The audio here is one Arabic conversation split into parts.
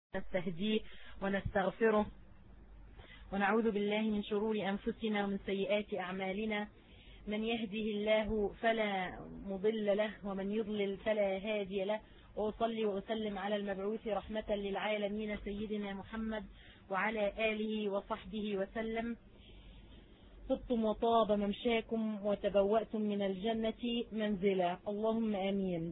نستهديه ونستغفره ونعوذ بالله من شرور أنفسنا ومن سيئات أعمالنا. من يهده الله فلا مضل له ومن يضلل فلا هادي له. وأصلي وأسلم على المبعوث رحمة للعالمين سيدنا محمد وعلى آله وصحبه وسلم. طبتم وطاب ممشاكم وتبوأتم من الجنة منزلا، اللهم آمين.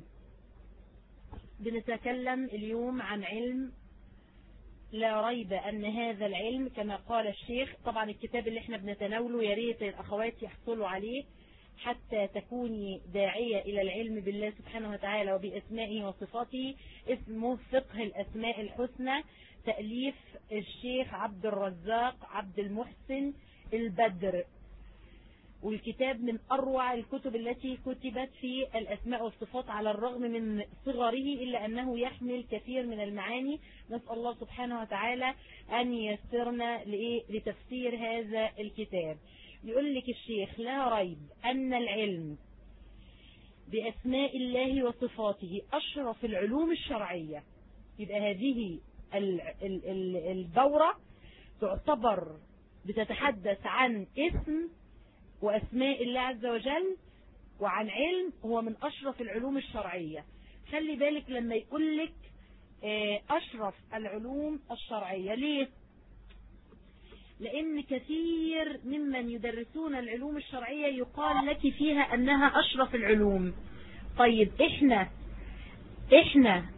بنتكلم اليوم عن علم لا ريب أن هذا العلم كما قال الشيخ، طبعا الكتاب اللي احنا بنتناوله يا ريت الأخوات يحصلوا عليه حتى تكوني داعية إلى العلم بالله سبحانه وتعالى وبأسمائه وصفاته. اسمه فقه الأسماء الحسنى، تأليف الشيخ عبد الرزاق عبد المحسن البدر، والكتاب من أروع الكتب التي كتبت في الأسماء والصفات على الرغم من صغره إلا أنه يحمل كثير من المعاني. نسأل الله سبحانه وتعالى أن ييسرنا لتفسير هذا الكتاب. يقول لك الشيخ: لا ريب أن العلم بأسماء الله وصفاته أشرف العلوم الشرعية. يبقى هذه الدورة تعتبر بتتحدث عن اسم وأسماء الله عز وجل وعن علم هو من أشرف العلوم الشرعية. خلي بالك لما يقول لك أشرف العلوم الشرعية، ليه؟ لأن كثير ممن يدرسون العلوم الشرعية يقال لك فيها أنها أشرف العلوم. طيب إحنا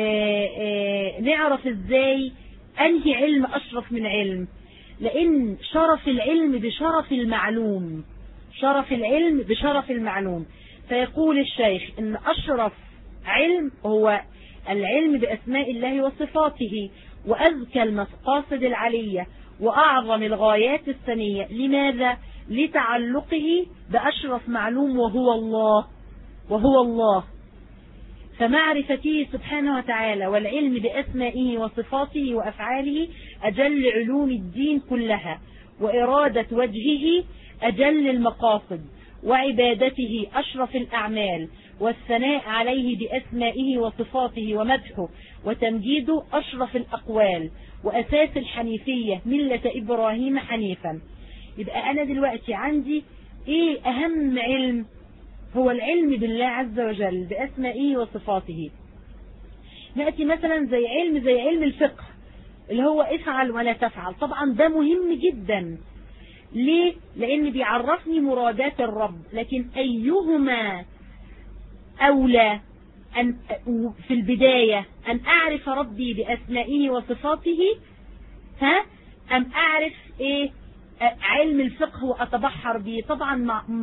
نعرف إزاي أنهي علم أشرف من علم؟ لأن شرف العلم بشرف المعلوم، شرف العلم بشرف المعلوم. فيقول الشيخ إن أشرف علم هو العلم بأسماء الله وصفاته وأزكى المقاصد العلية وأعظم الغايات السنية. لماذا؟ لتعلقه بأشرف معلوم وهو الله. فمعرفته سبحانه وتعالى والعلم بأسمائه وصفاته وأفعاله أجل علوم الدين كلها، وإرادة وجهه أجل المقاصد، وعبادته أشرف الأعمال، والثناء عليه بأسمائه وصفاته ومدحه وتمجيده أشرف الأقوال، وأساس الحنيفية ملة إبراهيم حنيفا. يبقى أنا دلوقتي عندي إيه أهم علم؟ هو العلم بالله عز وجل بأسمائه وصفاته. نأتي مثلا زي علم الفقه اللي هو افعل ولا تفعل. طبعا ده مهم جدا. ليه؟ لأن بيعرفني مرادات الرب. لكن أيهما أولى أن في البداية أن أعرف ربي بأسمائه وصفاته أم أعرف علم الفقه وأتبحر به؟ طبعا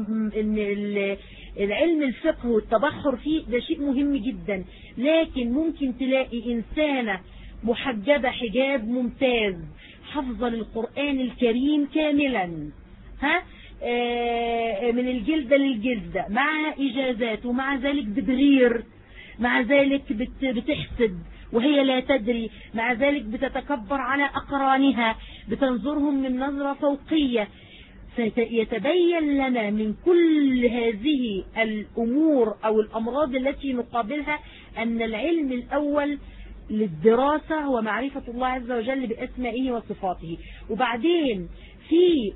العلم الفقه والتبحر فيه ده شيء مهم جدا، لكن ممكن تلاقي إنسانة محجبة حجاب ممتاز حفظة للقرآن الكريم كاملا من الجلدة للجلدة مع إجازات، ومع ذلك بتغير، مع ذلك بتحسد وهي لا تدري، مع ذلك بتتكبر على أقرانها، بتنظرهم من نظرة فوقية. فيتبين لنا من كل هذه الأمور أو الأمراض التي نقابلها أن العلم الأول للدراسة هو معرفة الله عز وجل بأسمائه وصفاته. وبعدين في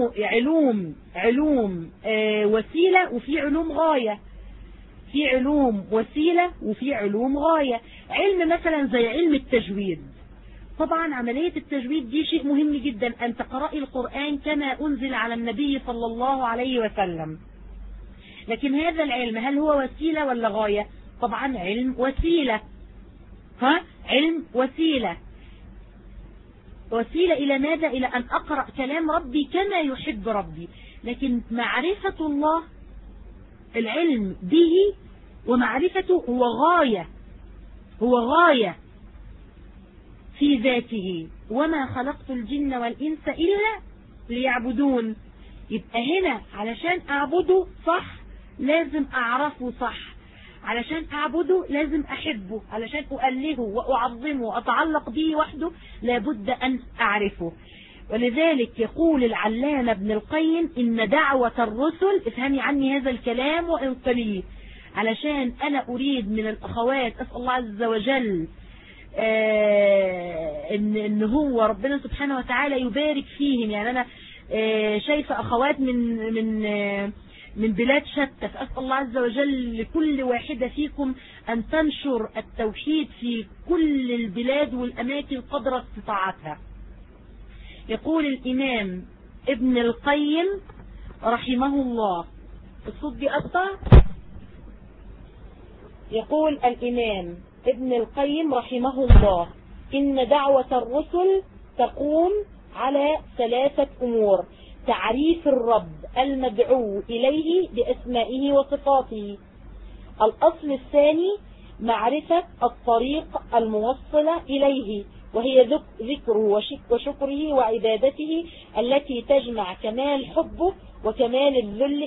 علوم وسيلة وفي علوم غاية. في علوم وسيلة وفي علوم غاية. علم مثلا زي علم التجويد. طبعا عملية التجويد دي شيء مهم جدا، أن تقرأي القرآن كما أنزل على النبي صلى الله عليه وسلم. لكن هذا العلم هل هو وسيلة ولا غاية؟ طبعا علم وسيلة. علم وسيلة إلى ماذا؟ إلى أن أقرأ كلام ربي كما يحب ربي. لكن معرفة الله، العلم به ومعرفته هو غاية في ذاته. وما خلقت الجن والإنس إلا ليعبدون. يبقى هنا علشان أعبده صح لازم أعرفه صح، علشان أعبده لازم أحبه، علشان أؤلهه وأعظمه وأتعلق به وحده لابد أن أعرفه. ولذلك يقول العلامة ابن القيم إن دعوة الرسل، افهمي عني هذا الكلام وانقليه، علشان أنا أريد من الأخوات أسأل الله عز وجل ان هو ربنا سبحانه وتعالى يبارك فيهم. يعني انا شايفة اخوات من بلاد شتى، فأسأل الله عز وجل لكل واحدة فيكم أن تنشر التوحيد في كل البلاد والأماكن قدر استطاعتها. يقول الإمام ابن القيم رحمه الله، الصوت بيقطع. يقول الإمام ابن القيم رحمه الله: إن دعوة الرسل تقوم على 3 أمور: تعريف الرب المدعو إليه بأسمائه وصفاته. الأصل الثاني معرفة الطريق الموصلة إليه، وهي ذكره وشكره وعبادته التي تجمع كمال حبه وكمال الذل.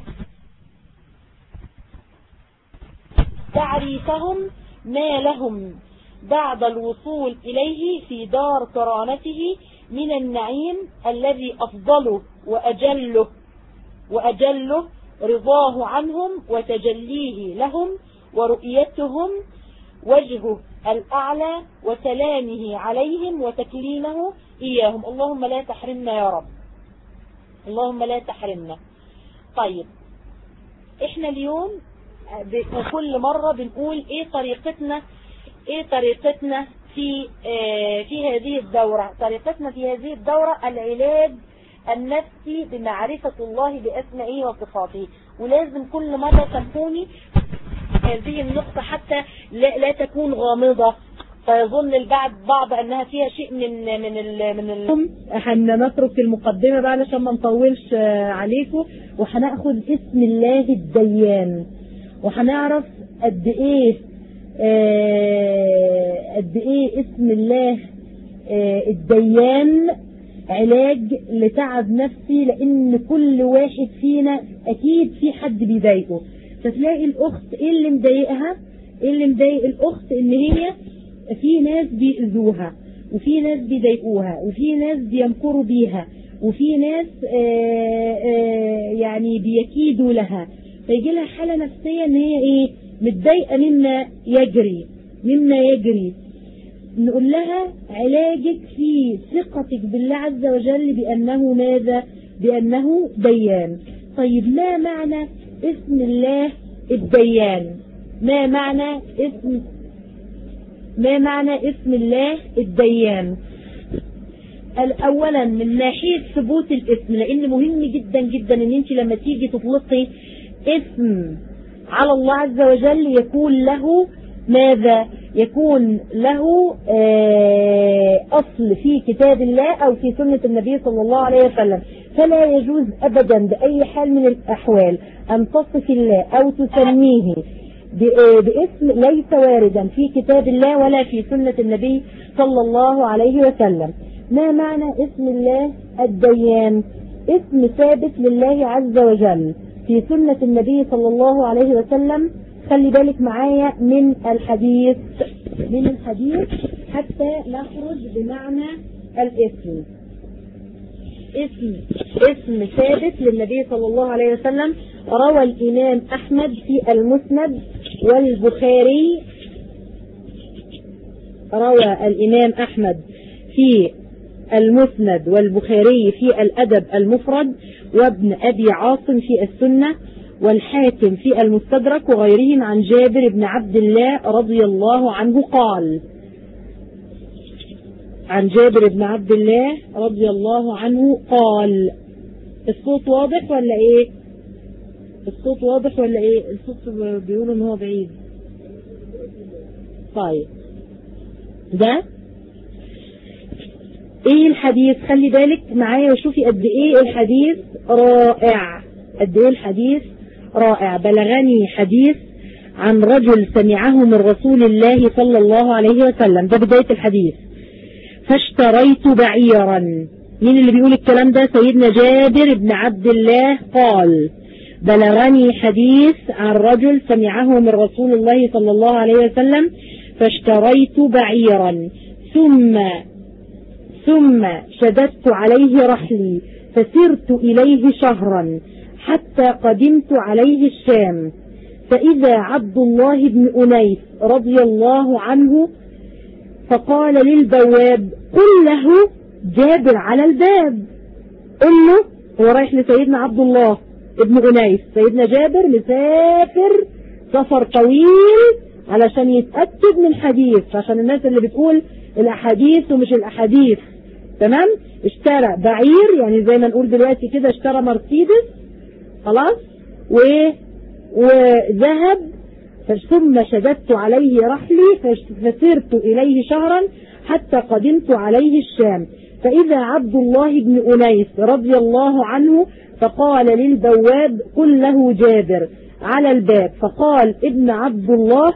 تعريفهم ما لهم بعد الوصول إليه في دار كرامته من النعيم الذي أفضله وأجله رضاه عنهم وتجليه لهم ورؤيتهم وجهه الأعلى وسلامه عليهم وتكليمه إياهم. اللهم لا تحرمنا يا رب، اللهم لا تحرمنا. طيب، احنا اليوم كل مرة بنقول ايه طريقتنا في هذه الدورة. طريقتنا في هذه الدورة العلاج النفسي بمعرفة الله بأسمائه وصفاته. ولازم كل مرة تكوني هذه النقطة حتى لا تكون غامضة فيظن البعض أنها فيها شيء من هنترك المقدمة بقى علشان ما نطولش عليكم، وهناخد اسم الله الديان، وهنعرف قد ايه اسم الله الديان علاج لتعب نفسي، لان كل واحد فينا اكيد في حد بيضايقه. فتلاقي الاخت ايه اللي مضايق الاخت؟ ان هي في ناس بيأذوها، وفي ناس بيضايقوها، وفي ناس بيمكروا بيها، وفي ناس يعني بيكيدوا لها، فيجي لها حالة نفسية ان هي ايه متضايقة مما يجري. نقول لها علاجك في ثقتك بالله عز وجل بأنه ماذا؟ بأنه ديان. طيب، ما معنى اسم الله الديان؟ ما معنى اسم الله الديان؟ اولا من ناحية ثبوت الاسم، لان مهم جدا جدا ان انت لما تيجي تطلقي اسم على الله عز وجل يكون له ماذا؟ يكون له أصل في كتاب الله أو في سنة النبي صلى الله عليه وسلم. فلا يجوز أبدا بأي حال من الأحوال أن تصف الله أو تسميه باسم ليس واردا في كتاب الله ولا في سنة النبي صلى الله عليه وسلم. ما معنى اسم الله الديان؟ اسم ثابت لله عز وجل في سنة النبي صلى الله عليه وسلم. خلي بالك معايا من الحديث حتى نخرج بمعنى الاسم. اسم ثابت للنبي صلى الله عليه وسلم. روى الإمام أحمد في المسند والبخاري، روى الإمام أحمد في المسند والبخاري في الأدب المفرد، وابن أبي عاصم في السنة، والحاكم في المستدرك وغيرهم عن جابر بن عبد الله رضي الله عنه قال. عن جابر بن عبد الله رضي الله عنه قال. الصوت واضح ولا ايه؟ الصوت بيقولوا ان هو بعيد. طيب، ده ايه الحديث؟ خلي بالك معايا وشوفي قد ايه الحديث رائع. بلغني حديث عن رجل سمعه من رسول الله صلى الله عليه وسلم. ده بداية الحديث. فاشتريت بعيرا. مين اللي بيقول الكلام ده؟ سيدنا جابر بن عبد الله قال: بلغني حديث عن رجل سمعه من رسول الله صلى الله عليه وسلم فاشتريت بعيرا ثم شددت عليه رحلي فسرت إليه شهرا حتى قدمت عليه الشام، فإذا عبد الله بن أنيس رضي الله عنه فقال للبواب قل له جابر على الباب. قل له، هو رايح لسيدنا عبد الله ابن أنيس، سيدنا جابر مسافر سفر طويل علشان يتأكد من حديث، عشان الناس اللي بتقول الأحاديث ومش الأحاديث، تمام؟ اشترى بعير، يعني زي ما نقول دلوقتي كده اشترى مرسيدس خلاص، وذهب، ثم شددت عليه رحلي فسرت إليه شهرا حتى قدمت عليه الشام، فإذا عبد الله بن أنيس رضي الله عنه فقال للبواب قل له جابر على الباب، فقال ابن عبد الله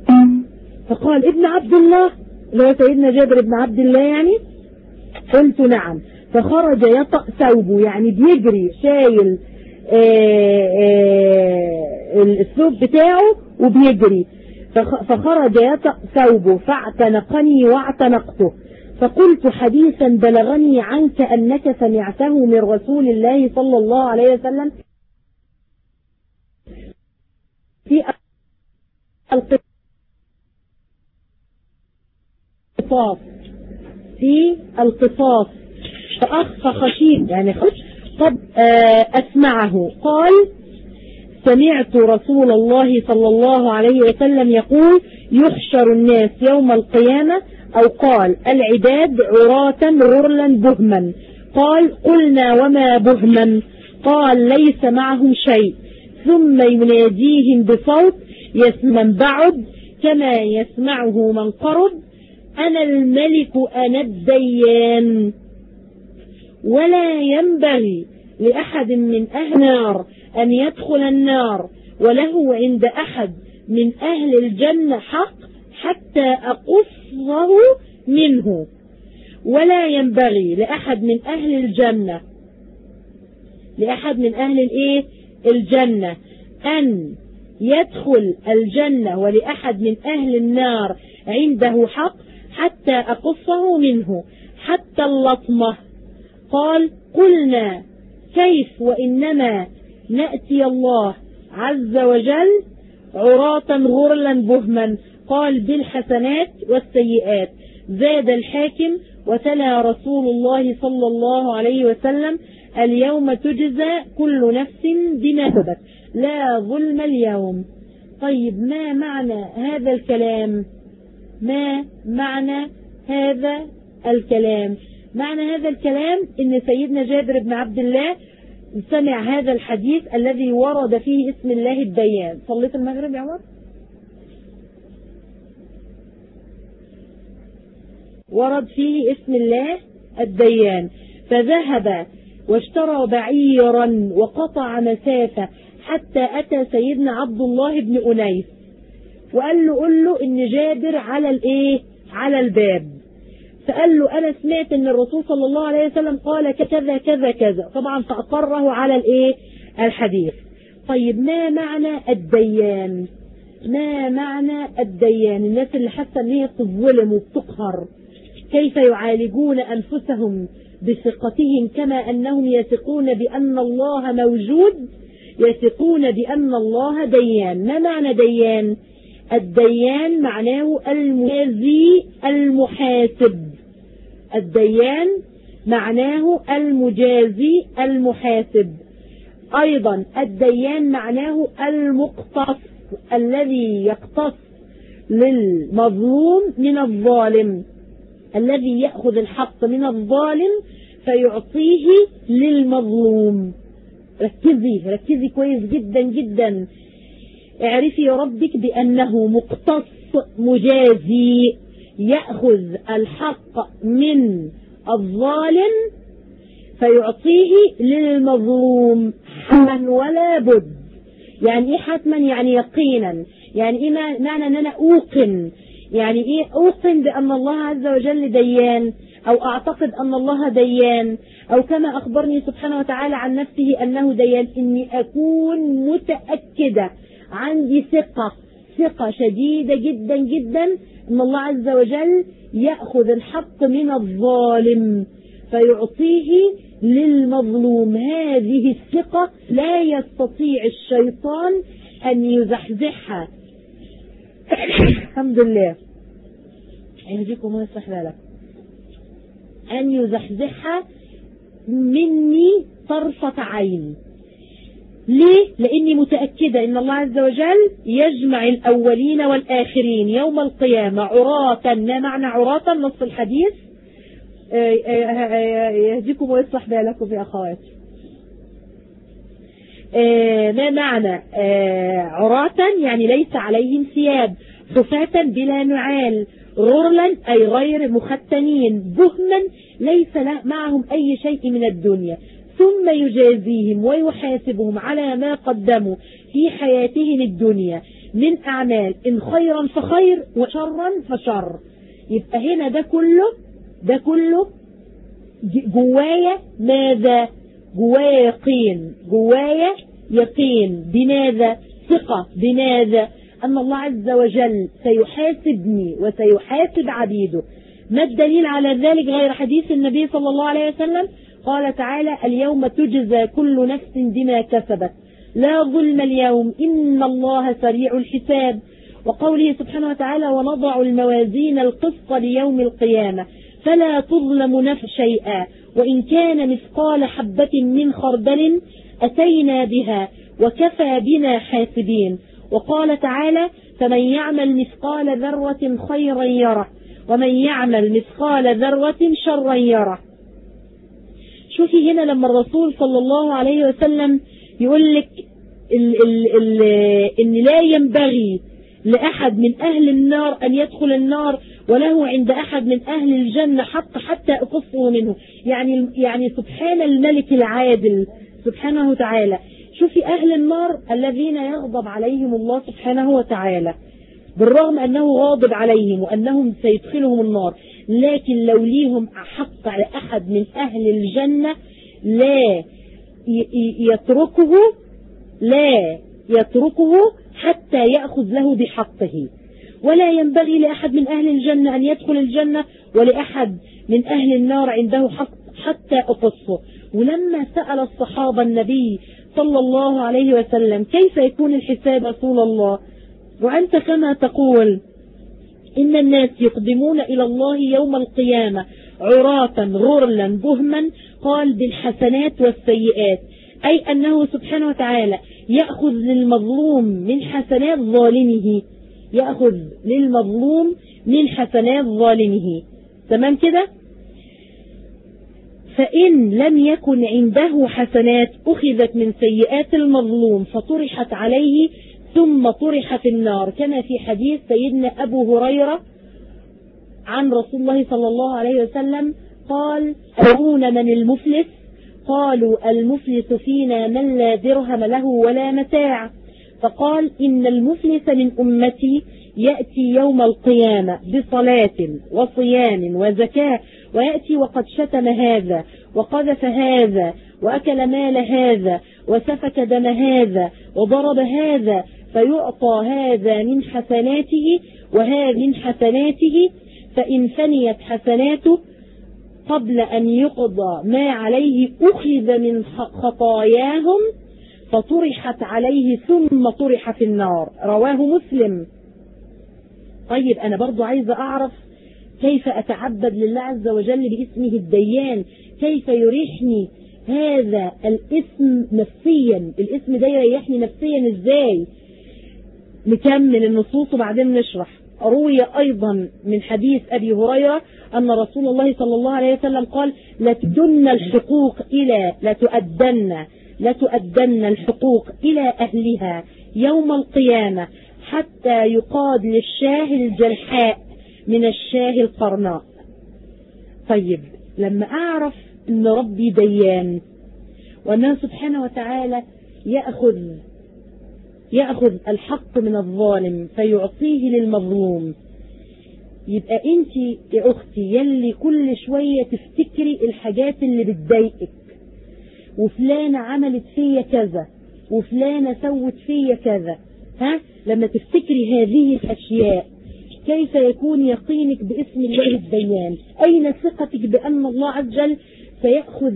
اللي هو سيدنا جابر بن عبد الله يعني. قلت نعم. فخرج يطأ ثوبه، يعني بيجري شايل الثوب بتاعه وبيجري، فخرج يطأ ثوبه فاعتنقني واعتنقته، فقلت حديثا بلغني عنك أنك سمعته من رسول الله صلى الله عليه وسلم في القصاص فخشيت يعني قد أسمعه. قال سمعت رسول الله صلى الله عليه وسلم يقول يحشر الناس يوم القيامة، أو قال العباد عراة غرلا بهما. قال قلنا وما بهما؟ قال ليس معهم شيء، ثم يناديهم بصوت يسمع من بعد كما يسمعه من قرب، أنا الملك أنا الديان، ولا ينبغي لأحد من أهل النار أن يدخل النار وله عند أحد من أهل الجنة حق حتى أقصه منه، ولا ينبغي لأحد من أهل الجنة الجنة أن يدخل الجنة ولأحد من أهل النار عنده حق حتى أقصه منه حتى اللطمة. قال قلنا كيف وإنما نأتي الله عز وجل عراة غرلا بهما؟ قال بالحسنات والسيئات. زاد الحاكم وتلا رسول الله صلى الله عليه وسلم اليوم تجزى كل نفس بما كسبت لا ظلم اليوم. طيب ما معنى هذا الكلام؟ معنى هذا الكلام ان سيدنا جابر بن عبد الله سمع هذا الحديث الذي ورد فيه اسم الله الديان. صليت المغرب يا عمر؟ ورد فيه اسم الله الديان، فذهب واشترى بعيرا وقطع مسافة حتى أتى سيدنا عبد الله بن أنيس وقال له قل له إن جابر على الباب. فقال له أنا سمعت إن الرسول صلى الله عليه وسلم قال كذا كذا كذا، طبعا فأقره على الحديث. طيب ما معنى الديان؟ الناس اللي حاسة إن هي بتظلم وبتقهر كيف يعالجون أنفسهم بثقتهم كما أنهم يثقون بأن الله موجود، يثقون بأن الله ديان. ما معنى ديان؟ الديان معناه المجازي المحاسب. الديان معناه المجازي المحاسب. أيضا الديان معناه المقتص، الذي يقتص للمظلوم من الظالم، الذي يأخذ الحق من الظالم فيعطيه للمظلوم. ركزي كويس جدا جدا. اعرفي ربك بأنه مقتص مجازي، يأخذ الحق من الظالم فيعطيه للمظلوم حتما ولا بد. يعني ايه حتما؟ يعني يقينا. يعني ايه معنى ان انا اوقن؟ يعني ايه اوقن بان الله عز وجل ديان، او اعتقد ان الله ديان، او كما اخبرني سبحانه وتعالى عن نفسه انه ديان، اني اكون متأكدة، عندي ثقة شديدة جدا جدا ان الله عز وجل يأخذ الحق من الظالم فيعطيه للمظلوم. هذه الثقة لا يستطيع الشيطان أن يزحزحها. الحمد لله. يهديكم ويصلح بالكم، أن يزحزحها مني طرفة عين. ليه؟ لأني متأكدة إن الله عز وجل يجمع الأولين والآخرين يوم القيامة عراة. ما معنى عراة؟ نص الحديث يهديكم ويصلح بالكم يا أخواتي. ما معنى عراة؟ يعني ليس عليهم ثياب، حفاة بلا نعال، غرلا أي غير مختنين، بهما ليس معهم أي شيء من الدنيا، ثم يجازيهم ويحاسبهم على ما قدموا في حياتهم الدنيا من أعمال، إن خيرا فخير وشرا فشر. يبقى هنا ده كله جوايا ماذا؟ جوايا يقين بماذا؟ ثقة بماذا؟ أن الله عز وجل سيحاسبني وسيحاسب عبيده. ما الدليل على ذلك غير حديث النبي صلى الله عليه وسلم؟ قال تعالى: اليوم تجزى كل نفس بما كسبت لا ظلم اليوم إن الله سريع الحساب. وقوله سبحانه وتعالى: ونضع الموازين القسط ليوم القيامة فلا تظلم نفس شيئا وإن كان مثقال حبة من خردل أتينا بها وكفى بنا حاسبين. وقال تعالى: فمن يعمل مثقال ذرة خيرا يره ومن يعمل مثقال ذرة شرا يره. شوفي هنا لما الرسول صلى الله عليه وسلم يقول لك إن لا ينبغي لأحد من أهل النار أن يدخل النار وله عند أحد من أهل الجنة حتى أقصه منه. يعني سبحان الملك العادل سبحانه وتعالى. شوفي أهل النار الذين يغضب عليهم الله سبحانه وتعالى، بالرغم أنه غاضب عليهم وأنهم سيدخلهم النار، لكن لو ليهم حق على أحد من أهل الجنة لا يتركه حتى يأخذ له بحقه. ولا ينبغي لأحد من أهل الجنة أن يدخل الجنة ولأحد من أهل النار عنده حق حتى أقصه. ولما سأل الصحابة النبي صلى الله عليه وسلم: كيف يكون الحساب رسول الله وأنت كما تقول إن الناس يقدمون إلى الله يوم القيامة عراة غرلا بهما؟ قال: بالحسنات والسيئات، أي أنه سبحانه وتعالى يأخذ للمظلوم من حسنات ظالمه. تمام كده؟ فإن لم يكن عنده حسنات أخذت من سيئات المظلوم فطرحت عليه ثم طرح في النار، كما في حديث سيدنا أبو هريرة عن رسول الله صلى الله عليه وسلم قال: أرون من المفلس؟ قالوا: المفلس فينا من لا درهم له ولا متاع. فقال: إن المفلس من أمتي يأتي يوم القيامة بصلاة وصيام وزكاة، ويأتي وقد شتم هذا وقذف هذا وأكل مال هذا وسفك دم هذا وضرب هذا، فيعطى هذا من حسناته وهذا من حسناته، فإن فنيت حسناته قبل أن يقضى ما عليه أخذ من خطاياهم فطرحت عليه ثم طرح في النار. رواه مسلم. طيب أنا برضو عايزة أعرف كيف أتعبد لله عز وجل باسمه الديان، كيف يريحني هذا الاسم نفسيا، الاسم ده يريحني نفسيا ازاي؟ نكمل النصوص وبعدين نشرح. روي أيضا من حديث أبي هريرة أن رسول الله صلى الله عليه وسلم قال: لتؤدن الحقوق إلى أهلها يوم القيامة حتى يقاد للشاه الجلحاء من الشاه القرناء. طيب لما أعرف أن ربي ديان وأنه سبحانه وتعالى يأخذ الحق من الظالم فيعطيه للمظلوم، يبقى انت يا اختي يلي كل شوية تفتكري الحاجات اللي بتضايقك، وفلانة عملت فيا كذا وفلانة سوت فيا كذا، لما تفتكري هذه الاشياء كيف يكون يقينك باسم الله الديان؟ اين ثقتك بان الله عز وجل سيأخذ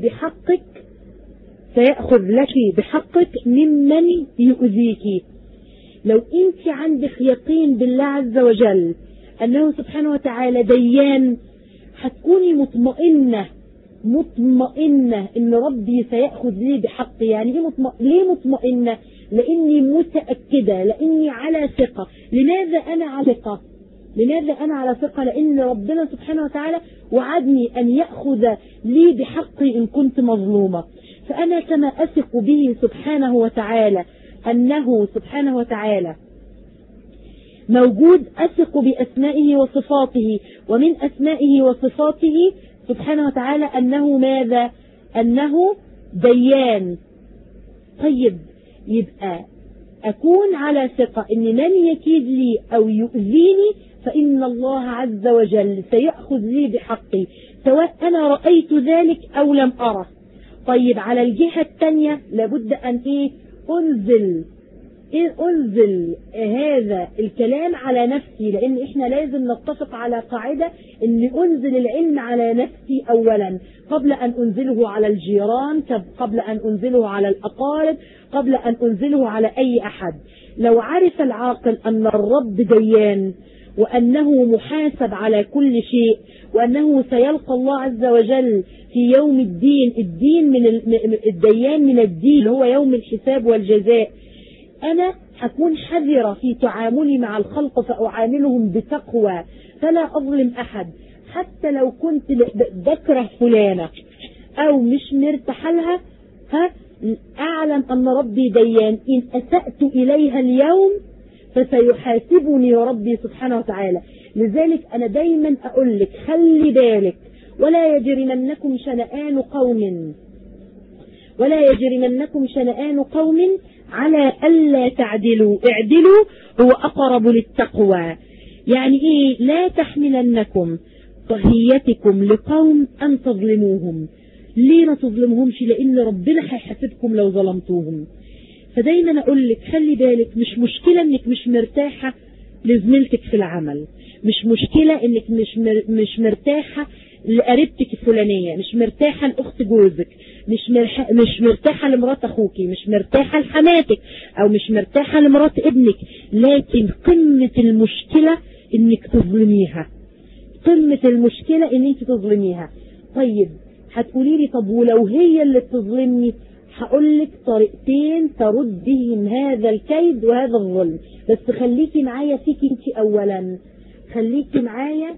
لك بحقك ممن يؤذيك؟ لو انت عندك يقين بالله عز وجل أنه سبحانه وتعالى ديان، هتكوني مطمئنة إن ربي سيأخذ لي بحقي. يعني ليه مطمئنة؟ لأني متأكدة، لأني على ثقة. لماذا أنا على ثقة؟ لأن ربنا سبحانه وتعالى وعدني أن يأخذ لي بحقي إن كنت مظلومة. فأنا كما أثق به سبحانه وتعالى أنه سبحانه وتعالى موجود، أثق بأسمائه وصفاته، ومن أسمائه وصفاته سبحانه وتعالى أنه ماذا؟ أنه ديان. طيب، يبقى أكون على ثقة أن من يكيد لي أو يؤذيني فإن الله عز وجل سيأخذ لي بحقي، سواء أنا رأيت ذلك أو لم أره. طيب، على الجهة الثانية لابد أن أنزل هذا الكلام على نفسي، لأن إحنا لازم نتفق على قاعدة أن أنزل العلم على نفسي أولا قبل أن أنزله على الجيران، قبل أن أنزله على الأقارب، قبل أن أنزله على أي أحد. لو عرف العاقل أن الرب ديان، وأنه محاسب على كل شيء، وأنه سيلقى الله عز وجل في يوم الدين من الديان من الدين اللي هو يوم الحساب والجزاء، أنا هكون حذرة في تعاملي مع الخلق، فأعاملهم بتقوى، فلا أظلم أحد. حتى لو كنت بكره فلانة أو مش مرتاحة لها، أعلم أن ربي ديان، إن أسأت إليها اليوم فسيحاسبني ربي سبحانه وتعالى. لذلك أنا دايما أقول لك خلي بالك، ولا يجرمنكم شنآن قوم على ألا تعدلوا، اعدلوا هو أقرب للتقوى. يعني إيه؟ لا تحملنكم طهيتكم لقوم أن تظلموهم. ليه ما تظلمهمش؟ لأن ربنا هيحاسبكم لو ظلمتوهم. فدايما أقول لك خلي بالك، مش مشكلة انك مش مرتاحة لزميلتك في العمل، مش مشكلة انك مش مرتاحة لقريبتك الفلانية، مش مرتاحة لأخت جوزك، مش مرتاحة لمرات أخوكي، مش مرتاحة لحماتك، أو مش مرتاحة لمرات ابنك، لكن قمة المشكلة انك تظلميها، قمة المشكلة ان انت تظلميها. طيب، هتقولي لي طب ولو هي اللي بتظلمني؟ هقول لك طريقتين ترد بهم هذا الكيد وهذا الظلم، بس خليكي معايا فيكي انت اولا. خليكي معايا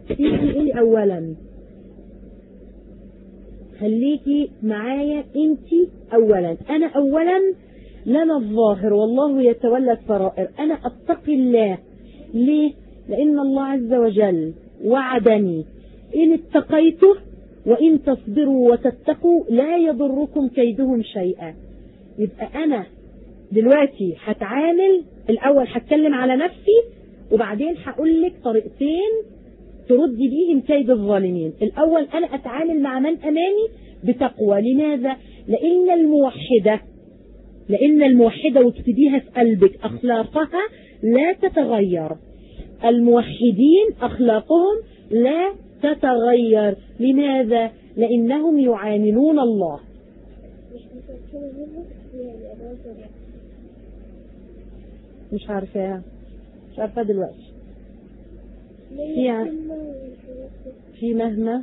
انت اولا. انا اولا لنا الظاهر والله يتولى السرائر. انا اتقي الله. ليه؟ لان الله عز وجل وعدني ان اتقيته وإن تصبروا وتتقوا لا يضركم كيدهم شيئا. يبقى أنا دلوقتي هتعامل الأول، هتكلم على نفسي، وبعدين هقول لك طريقتين تردي بيهم كيد الظالمين. الأول أنا أتعامل مع من أمامي بتقوى. لماذا؟ لأن الموحدة واكتبيها في قلبك أخلاقها لا تتغير. الموحدين أخلاقهم لا تتغير. لماذا؟ لأنهم يعاملون الله. مش عارفة دلوقتي. في مهما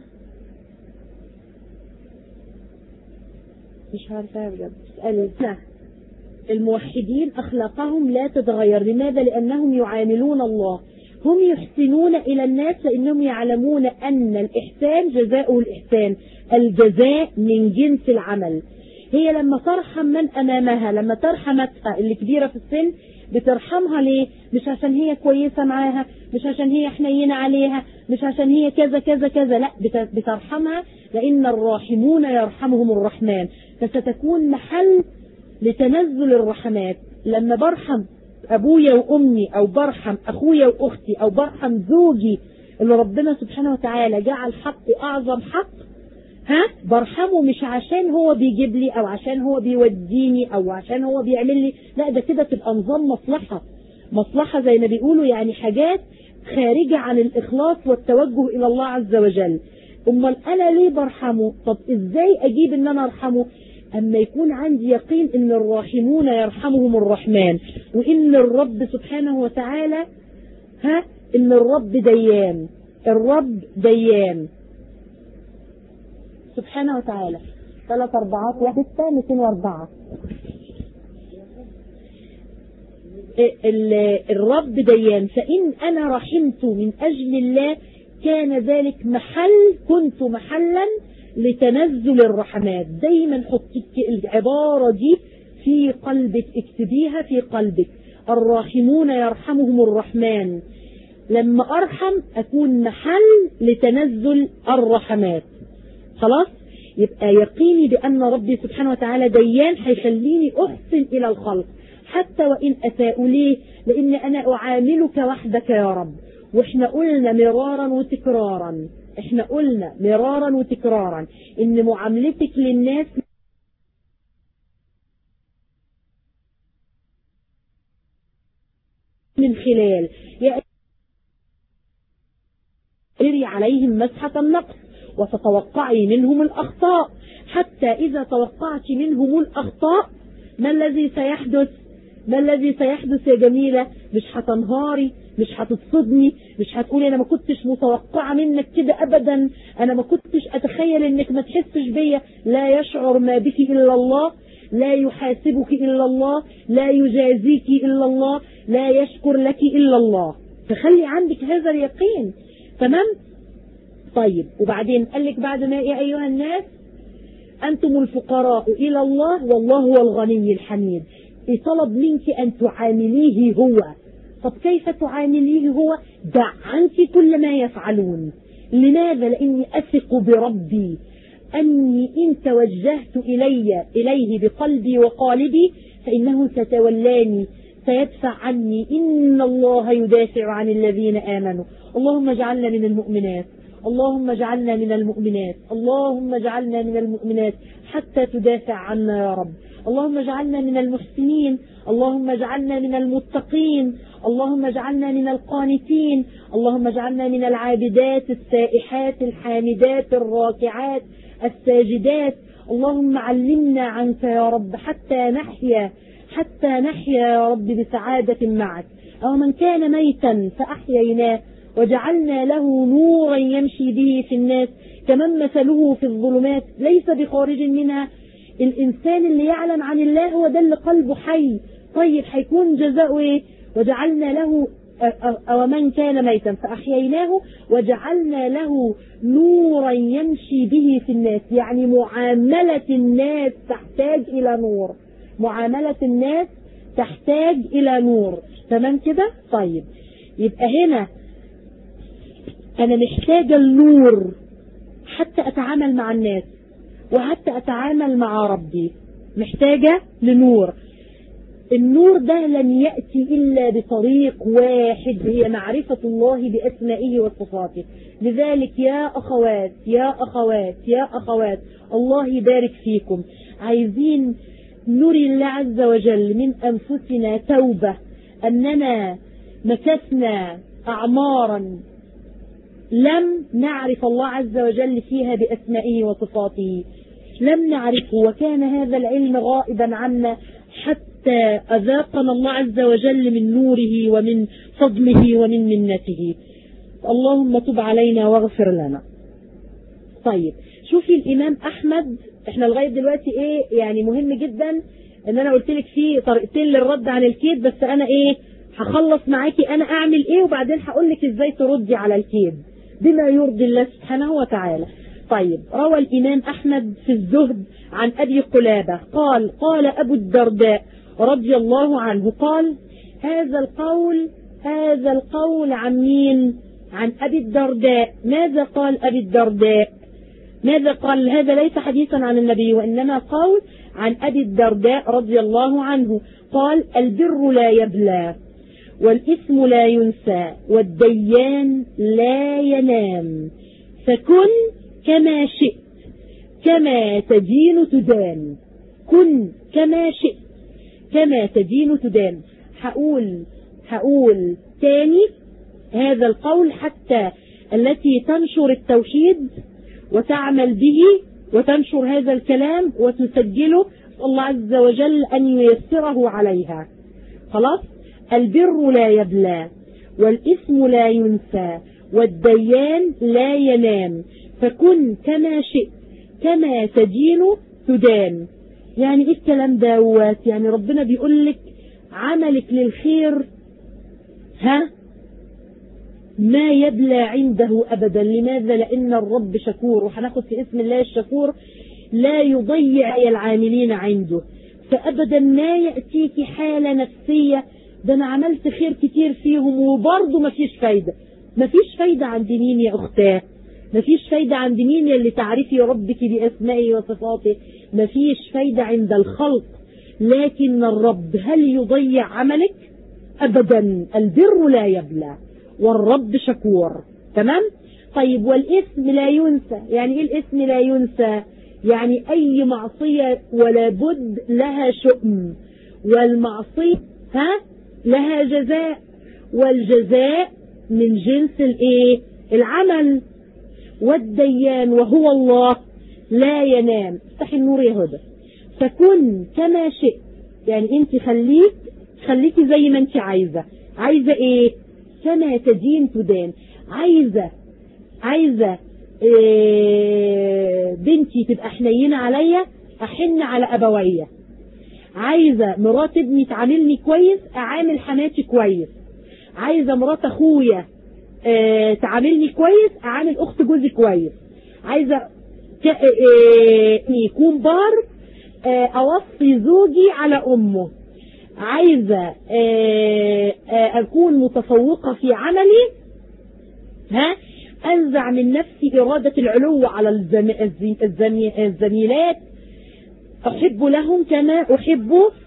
مش عارفة بجد. اسألي. الموحدين أخلاقهم لا تتغير. لماذا؟ لأنهم يعاملون الله. هم يحسنون إلى الناس لأنهم يعلمون أن الإحسان جزاؤه الإحسان، الجزاء من جنس العمل. هي لما ترحم من أمامها، لما ترحمتها اللي كبيرة في السن، بترحمها ليه؟ مش عشان هي كويسة معاها، مش عشان هي حنينة عليها، مش عشان هي كذا كذا كذا، لا، بترحمها لأن الراحمون يرحمهم الرحمن. فستكون محل لتنزل الرحمات. لما برحم أبويا وأمي، أو برحم أخويا وأختي، أو برحم زوجي اللي ربنا سبحانه وتعالى جعل حقه أعظم حق، برحمه مش عشان هو بيجيب لي، أو عشان هو بيوديني، أو عشان هو بيعمل لي، لا، ده كده تبقى نظام مصلحة زي ما بيقولوا، يعني حاجات خارجة عن الإخلاص والتوجه إلى الله عز وجل. أمال أنا ليه برحمه؟ طب إزاي أجيب إن أنا أرحمه؟ أما يكون عندي يقين إن الراحمون يرحمهم الرحمن، وإن الرب سبحانه وتعالى إن الرب ديان، الرب ديان سبحانه وتعالى. 3 4 1 204. الرب ديان، فإن أنا رحمت من أجل الله كان ذلك كنت محلا لتنزل الرحمات. دايما حطيك العبارة دي في قلبك، اكتبيها في قلبك. الراحمون يرحمهم الرحمن، لما أرحم أكون محل لتنزل الرحمات. خلاص، يبقى يقيني بأن ربي سبحانه وتعالى ديان هيخليني أحسن إلى الخلق حتى وإن أساءوا. ليه؟ لأن أنا أعاملك وحدك يا رب. وإحنا قلنا مرارا وتكرارا إن معاملتك للناس من خلال يأتي عليهم مسحة النقص وتتوقعي منهم الأخطاء، حتى إذا توقعت منهم الأخطاء ما الذي سيحدث يا جميلة؟ مش هتنهاري، مش هتتصدمي، مش هتقولي أنا ما كنتش متوقعة منك كده أبدا، أنا ما كنتش أتخيل إنك ما تحسش بيا. لا يشعر ما بك إلا الله، لا يحاسبك إلا الله، لا يجازيك إلا الله، لا يشكر لك إلا الله. فخلي عندك هذا اليقين. تمام؟ طيب، وبعدين قال لك بعد ما يا أيها الناس أنتم الفقراء إلى الله والله هو الغني الحميد. طلب منك أن تعامليه هو. طب كيف تعامليه هو؟ دع عنك كل ما يفعلون. لماذا؟ لأني أثق بربي أني إن توجهت إليه بقلبي وقالبي فإنه سيتولاني، سيدفع عني. إن الله يدافع عن الذين آمنوا. اللهم اجعلنا من المؤمنات، اللهم اجعلنا من المؤمنات، اللهم اجعلنا من المؤمنات حتى تدافع عنا يا رب. اللهم اجعلنا من المحسنين، اللهم اجعلنا من المتقين، اللهم اجعلنا من القانتين، اللهم اجعلنا من العابدات السائحات الحامدات الراكعات الساجدات. اللهم علمنا عنك يا رب حتى نحيا يا رب بسعادة معك. أو من كان ميتا فأحييناه وجعلنا له نورا يمشي به في الناس كمن مثله في الظلمات ليس بخارج منها. الإنسان اللي يعلم عن الله هو ده اللي قلبه حي. طيب هيكون جزاؤه ايه؟ وجعلنا له أو من كان ميتا فأحييناه وجعلنا له نورا يمشي به في الناس. يعني معاملة الناس تحتاج إلى نور، معاملة الناس تحتاج إلى نور. تمام كده؟ طيب، يبقى هنا أنا محتاجة النور حتى أتعامل مع الناس وحتى أتعامل مع ربي، محتاجة لنور. النور ده لن يأتي إلا بطريق واحد، هي معرفة الله بأسمائه وصفاته. لذلك يا أخوات يا أخوات يا أخوات، الله يبارك فيكم، عايزين نري الله عز وجل من أنفسنا توبة أننا مكثنا أعمارا لم نعرف الله عز وجل فيها بأسمائه وصفاته، لم نعرفه، وكان هذا العلم غائبا عنا حتى أذاقنا الله عز وجل من نوره ومن فضله ومن منته. اللهم تب علينا واغفر لنا. طيب، شوفي الإمام أحمد، احنا لغاية دلوقتي ايه يعني مهم جدا ان انا قلت لك فيه طريقتين للرد عن الكيد، بس انا ايه هخلص معاكي انا اعمل ايه وبعدين هقول لك ازاي تردي على الكيد بما يرضي الله سبحانه وتعالى. طيب، روى الإمام أحمد في الزهد عن أبي قلابة قال أبو الدرداء رضي الله عنه قال هذا القول عن مين؟ عن أبي الدرداء. ماذا قال أبي الدرداء؟ ماذا قال؟ هذا ليس حديثا عن النبي وإنما قول عن أبي الدرداء رضي الله عنه قال: البر لا يبلى والإثم لا ينسى والديان لا ينام، فكن كما شئت كما تدين تدان. كن كما شئت كما تدين تدان. هقول تاني هذا القول حتى التي تنشر التوحيد وتعمل به وتنشر هذا الكلام وتسجله الله عز وجل أن ييسره عليها. خلاص، البر لا يبلى والإثم لا ينسى والديان لا ينام، فكن كما شئت كما تدين تدان. يعني ايه الكلام دوت؟ يعني ربنا بيقول لك عملك للخير ما يبلى عنده أبدا. لماذا؟ لأن الرب شكور، وهناخد في اسم الله الشكور لا يضيع العاملين عنده. فأبدا ما يأتيك حالة نفسية ده أنا عملت خير كتير فيهم وبرضه مفيش فايدة. مفيش فايدة عند مين يا أختاه؟ مفيش فايدة عند مين اللي تعرفي ربك بأسمائه وصفاته؟ مفيش فايدة عند الخلق. لكن الرب هل يضيع عملك؟ أبدا، البر لا يبلى والرب شكور. تمام؟ طيب والإثم لا ينسى. يعني إيه الإثم لا ينسى؟ يعني أي معصية ولا بد لها شؤم، والمعصية لها جزاء، والجزاء من جنس العمل. والديان وهو الله لا ينام. افتحي النور يا هدى. فكن كما شئت، يعني انت خليكي زي ما انت عايزة. عايزة ايه؟ كما تدين تدان. عايزة بنتي تبقى حنينة عليا، احن على ابويا. عايزة مرات ابني تعاملني كويس، اعامل حماتي كويس. عايزة مرات اخويا تعاملني كويس، اعامل اخت جوزي كويس. عايزة يكون بار، اوصي زوجي على امه. عايزة اكون متفوقة في عملي، انزع من نفسي ارادة العلو على الزميلات. احب لهم كما احب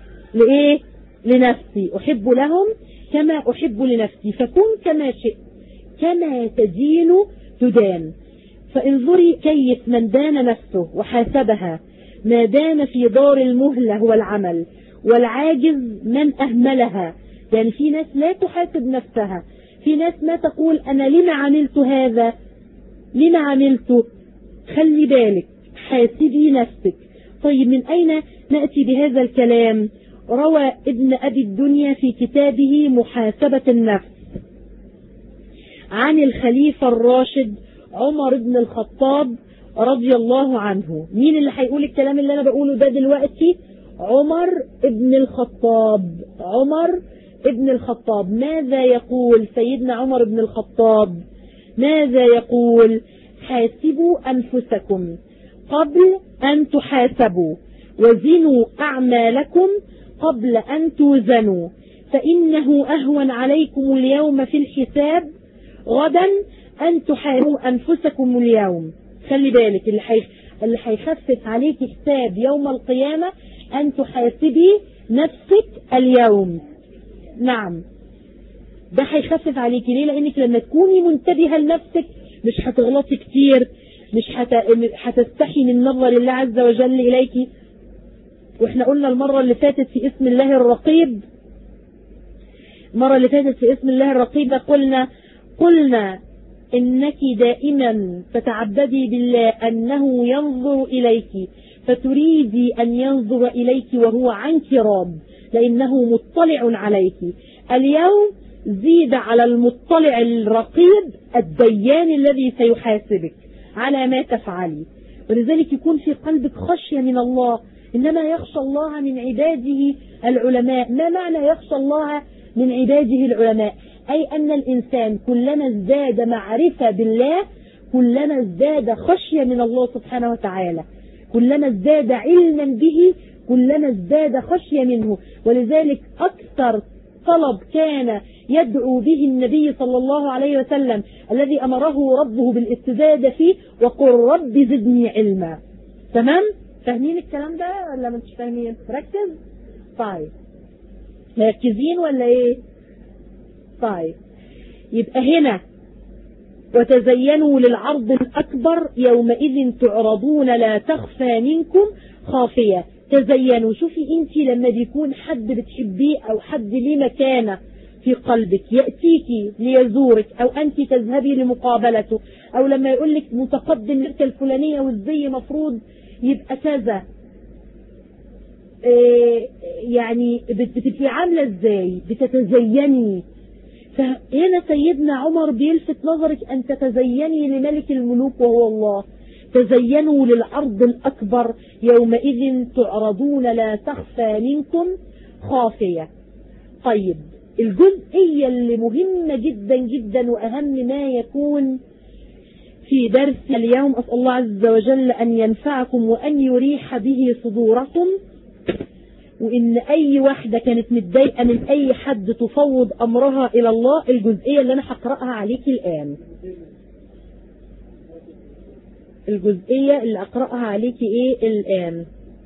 لنفسي. احب لهم كما احب لنفسي. فكن كما شئت كما تدين تدان. فانظري كيف من دان نفسه وحاسبها ما دان في دار المهلة هو العمل، والعاجز من أهملها. يعني في ناس لا تحاسب نفسها، في ناس ما تقول أنا لما عملت هذا، لما عملته. خلي بالك، حاسبي نفسك. طيب من أين نأتي بهذا الكلام؟ روى ابن أبي الدنيا في كتابه محاسبة النفس عن الخليفة الراشد عمر بن الخطاب رضي الله عنه. مين اللي هيقول الكلام اللي أنا بقوله ده دلوقتي؟ عمر ابن الخطاب. عمر ابن الخطاب. ماذا يقول سيدنا عمر بن الخطاب؟ ماذا يقول؟ حاسبوا أنفسكم قبل أن تحاسبوا، وزنوا أعمالكم قبل أن توزنوا، فإنه أهون عليكم اليوم في الحساب غدا أن تحاسبوا أنفسكم اليوم. خلي بالك، اللي هيخفف عليك حساب يوم القيامة أن تحاسبي نفسك اليوم. نعم، ده هيخفف عليك. ليه؟ لأنك لما تكوني منتبهة لنفسك مش هتغلطي كتير، مش هتستحي من نظر الله عز وجل إليك. واحنا قلنا المرة اللي فاتت في اسم الله الرقيب، قلنا إنك دائما تتعبدي بالله أنه ينظر إليك، فتريدي أن ينظر إليك وهو عنك راض، لأنه مطلع عليك. اليوم زيد على المطلع الرقيب الديان الذي سيحاسبك على ما تفعلي. ولذلك يكون في قلبك خشية من الله. إنما يخشى الله من عباده العلماء. ما معنى يخشى الله من عباده العلماء؟ أي أن الإنسان كلما ازداد معرفة بالله كلما ازداد خشية من الله سبحانه وتعالى، كلما ازداد علما به كلما ازداد خشية منه. ولذلك أكثر طلب كان يدعو به النبي صلى الله عليه وسلم الذي أمره ربه بالاستزادة فيه، وقل رب زدني علما. تمام؟ فاهمين الكلام ده ولا مش فاهمين؟ ركز. طيب مركزين ولا ايه؟ طيب يبقى هنا وتزينوا للعرض الأكبر يومئذ تعرضون لا تخفى منكم خافية. تزينوا. شوفي انت لما بيكون حد بتحبيه او حد ليه مكانة في قلبك يأتيكي ليزورك او انت تذهبي لمقابلته، او لما يقول لك متقدم لك الفلانية والزي مفروض يبقى كذا، يعني بتبقي عاملة ازاي؟ بتتزيني. فهنا سيدنا عمر بيلفت نظرك أن تتزيني لملك الملوك وهو الله. تزينوا للعرض الأكبر يومئذ تعرضون لا تخفى منكم خافية. طيب الجزئية اللي مهمة جدا جدا وأهم ما يكون في درس اليوم، أسأل الله عز وجل أن ينفعكم وأن يريح به صدوركم، وإن أي واحدة كانت متضايقة من أي حد تفوض أمرها إلى الله. الجزئية اللي أنا هقرأها عليك الآن، الجزئية اللي أقرأها عليك إيه الآن.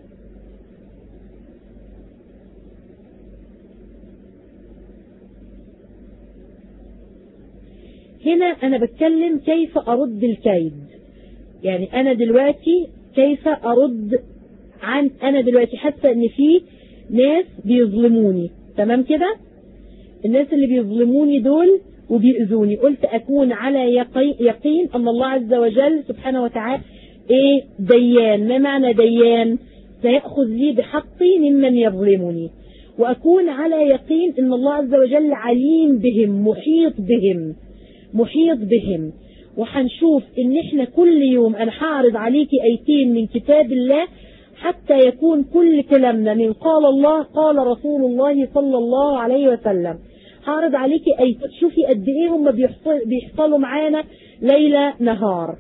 هنا أنا بتكلم كيف أرد الكيد. يعني أنا دلوقتي كيف أرد أنا دلوقتي حاسة إن في ناس بيظلموني، تمام كده؟ الناس اللي بيظلموني دول وبيؤذوني، قلت أكون على يقين أن الله عز وجل سبحانه وتعالى إيه ديان. ما معنى ديان؟ سيأخذ لي بحقي ممن يظلمني، وأكون على يقين أن الله عز وجل عليم بهم، محيط بهم. وحنشوف ان احنا كل يوم انا هعرض عليكي ايتين من كتاب الله حتى يكون كل كلامنا من قال الله قال رسول الله صلى الله عليه وسلم. هعرض عليكي ايتين شوفي قد ايه هم بيحصلوا معانا ليلة نهار.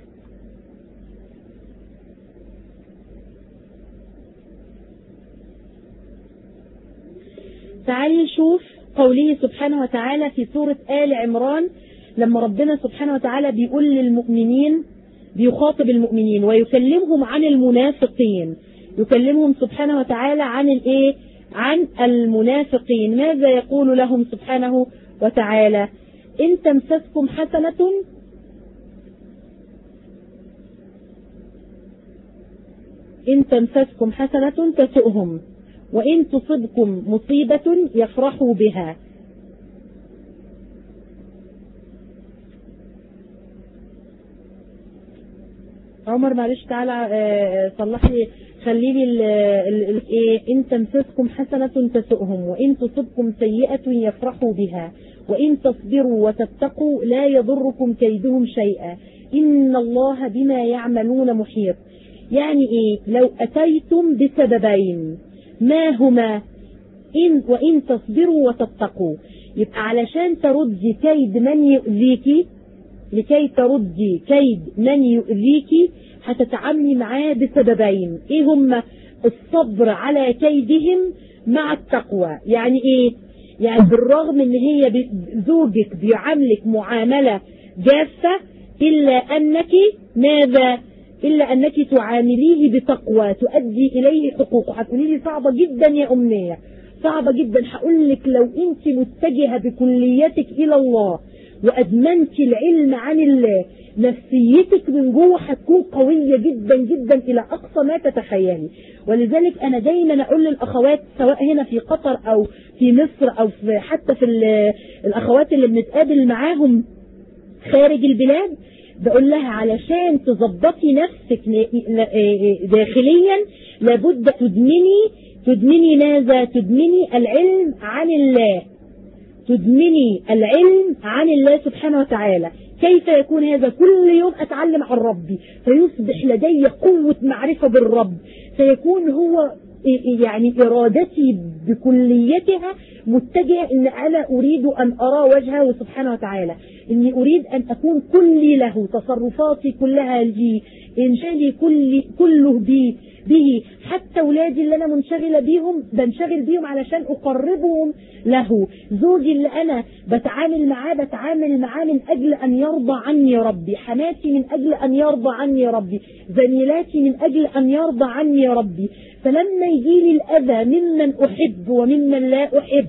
تعالي نشوف قوله سبحانه وتعالى في سورة آل عمران، لما ربنا سبحانه وتعالى بيقول للمؤمنين، بيخاطب المؤمنين ويكلمهم عن المنافقين، يكلمهم سبحانه وتعالى عن الايه؟ عن المنافقين. ماذا يقول لهم سبحانه وتعالى؟ إن تمسسكم حسنة تسؤهم وإن تصبكم مصيبة يفرحوا بها. عمر معلش تعالى صلح لي، خلي لي ايه؟ ان تمسسكم حسنة تسؤهم وان تصبكم سيئة يفرحوا بها وان تصبروا وتتقوا لا يضركم كيدهم شيئا ان الله بما يعملون محيط. يعني ايه؟ لو اتيتم بسببين ما هما؟ وان تصبروا وتتقوا، يبقى علشان تردي كيد من يؤذيكي، لكي تردي كيد من يؤذيكي هتتعاملي معاه بسببين. ايه هما؟ الصبر على كيدهم مع التقوى. يعني ايه؟ يعني بالرغم ان هي زوجك بيعاملك معاملة جافة الا انك ماذا؟ الا انك تعامليه بتقوى، تؤدي اليه حقوقه. هتقولي لي صعبة جدا يا امنية، صعبة جدا. هقول لك لو انت متجهة بكليتك الى الله وأدمنت العلم عن الله، نفسيتك من جوه هتكون قوية جدا جدا إلى أقصى ما تتخيلي. ولذلك أنا دايما أقول للأخوات سواء هنا في قطر أو في مصر أو حتى في الأخوات اللي بنتقابل معاهم خارج البلاد، بقول لها علشان تظبطي نفسك داخليا لابد تدمني ماذا؟ تدمني العلم عن الله، تدمني العلم عن الله سبحانه وتعالى. كيف يكون هذا؟ كل يوم أتعلم عن ربي فيصبح لدي قوة معرفة بالرب، فيكون هو يعني إرادتي بكليتها متجهة إن أنا أريد أن أرى وجهه سبحانه وتعالى، إني أريد أن أكون كلي له، تصرفاتي كلها لي، إنشالي كله به. حتى أولادي اللي أنا منشغلة بيهم بنشغل بيهم علشان أقربهم له. زوجي اللي أنا بتعامل معاه من أجل أن يرضى عني ربي، حماتي من أجل أن يرضى عني ربي، زميلاتي من أجل أن يرضى عني ربي. فلما يجيلي الأذى ممن أحب وممن لا أحب،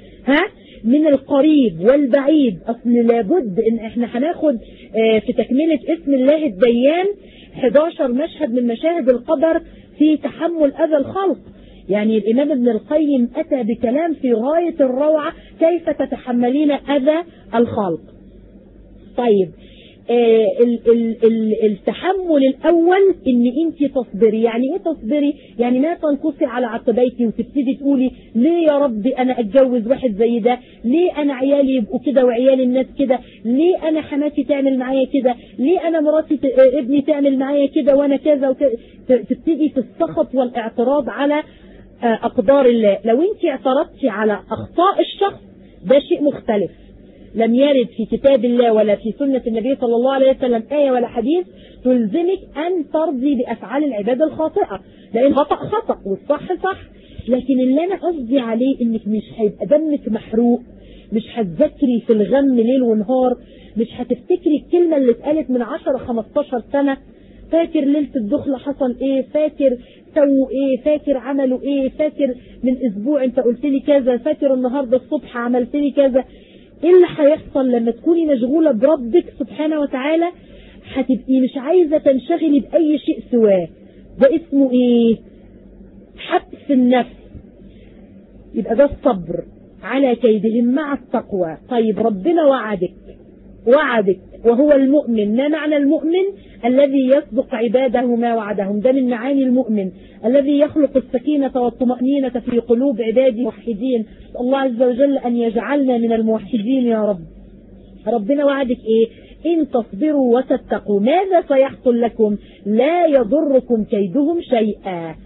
من القريب والبعيد، أصل لابد إن إحنا هناخد في تكملة اسم الله الديان 11 مشهد من مشاهد القدر في تحمل أذى الخلق. يعني الإمام ابن القيم أتى بكلام في غاية الروعة، كيف تتحملين أذى الخلق. طيب التحمل الأول إن أنت تصبري. يعني إيه تصبري؟ يعني ما تنقصي على عقبيك وتبتدي تقولي ليه يا ربي أنا أتجوز واحد زي ده؟ ليه أنا عيالي يبقوا كده وعيال الناس كده؟ ليه أنا حماتي تعمل معايا كده؟ ليه أنا مراتي ابني تعمل معايا كده وأنا كذا وكذا؟ تبتدي في السخط والاعتراض على أقدار الله. لو أنت اعترضتي على أخطاء الشخص ده شيء مختلف، لم يرد في كتاب الله ولا في سنة النبي صلى الله عليه وسلم آية ولا حديث تلزمك أن ترضي بأفعال العباد الخاطئة، لأن خطأ خطأ والصح صح. لكن اللي أنا قصدي عليه إنك مش هيبقى دمك محروق، مش هتذكري في الغم ليل ونهار، مش هتفتكري الكلمة اللي اتقالت من 10-15 سنة. فاكر ليلة الدخلة حصل ايه، فاكر سووا ايه، فاكر عملوا ايه، فاكر من اسبوع انت قلت لي كذا، فاكر النهاردة الصبح عملت لي كذا. ايه اللي هيحصل لما تكوني مشغولة بربك سبحانه وتعالى؟ هتبقي مش عايزة تنشغلي بأي شيء سواه. ده اسمه ايه؟ حبس النفس. يبقى ده الصبر على كيدهم مع التقوى. طيب ربنا وعدك وهو المؤمن. ما معنى المؤمن؟ الذي يصدق عباده ما وعدهم. ده من معاني المؤمن، الذي يخلق السكينة والطمأنينة في قلوب عباده الموحدين. الله عز وجل أن يجعلنا من الموحدين يا رب. ربنا وعدك ايه؟ إن تصبروا وتتقوا ماذا سيحصل لكم؟ لا يضركم كيدهم شيئا.